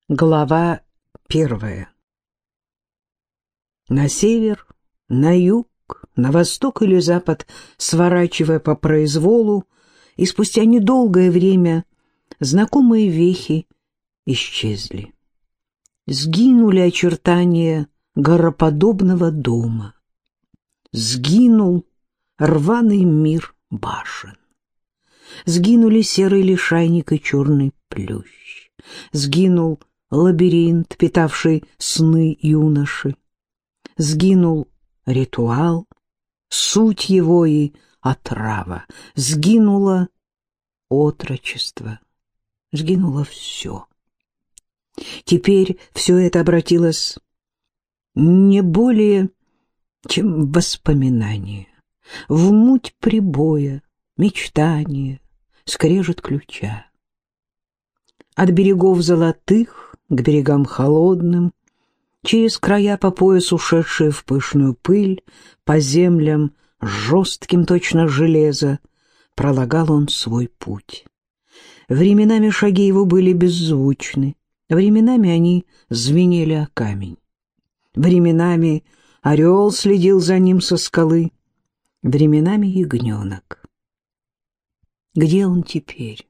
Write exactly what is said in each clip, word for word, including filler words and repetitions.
Глава первая. На север, на юг, на восток или запад, сворачивая по произволу, и спустя недолгое время знакомые вехи исчезли. Сгинули очертания гороподобного дома. Сгинул рваный мир башен. Сгинули серый лишайник и черный плющ. Сгинул лабиринт, питавший сны юноши. Сгинул ритуал, суть его и отрава. Сгинуло отрочество. Сгинуло все. Теперь все это обратилось не более, чем в воспоминание, в муть прибоя, мечтание, скрежет ключа. От берегов золотых к берегам холодным, через края по пояс ушедшие в пышную пыль, по землям жестким точно железо, пролагал он свой путь. Временами шаги его были беззвучны, временами они звенели о камень. Временами орел следил за ним со скалы, временами ягненок. Где он теперь?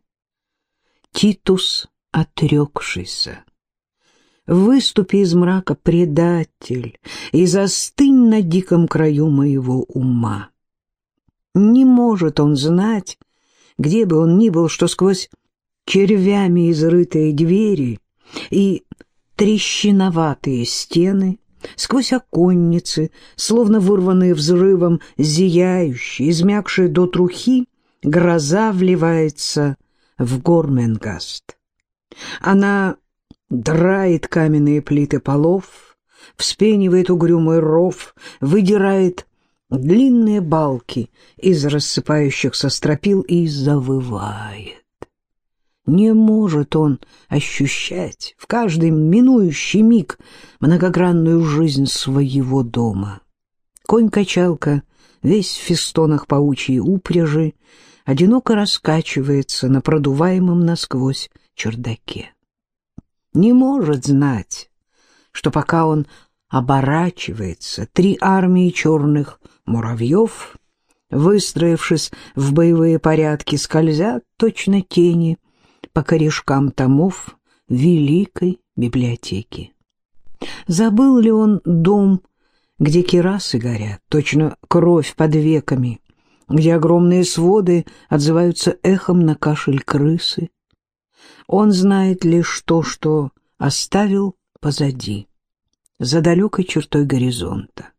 Титус отрекшийся. Выступи из мрака, предатель, и застынь на диком краю моего ума. Не может он знать, где бы он ни был, что сквозь червями изрытые двери и трещиноватые стены, сквозь оконницы, словно вырванные взрывом, зияющие, измякшие до трухи, гроза вливается в Горменгаст. Она драит каменные плиты полов, вспенивает угрюмый ров, выдирает длинные балки из рассыпающихся стропил и завывает. Не может он ощущать в каждый минующий миг многогранную жизнь своего дома. Конь-качалка, весь в фестонах паучьей упряжи, одиноко раскачивается на продуваемом насквозь чердаке. Не может знать, что пока он оборачивается, три армии черных муравьев, выстроившись в боевые порядки, скользят точно тени по корешкам томов великой библиотеки. Забыл ли он дом, где кирасы горят, точно кровь под веками, где огромные своды отзываются эхом на кашель крысы? Он знает лишь то, что оставил позади, за далекой чертой горизонта.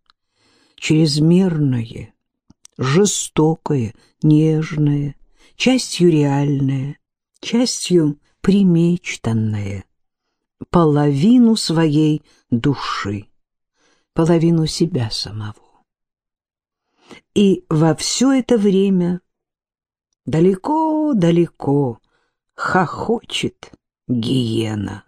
Чрезмерное, жестокое, нежное, частью реальное, частью примечтанное, половину своей души, половину себя самого. И во все это время далеко-далеко хохочет гиена.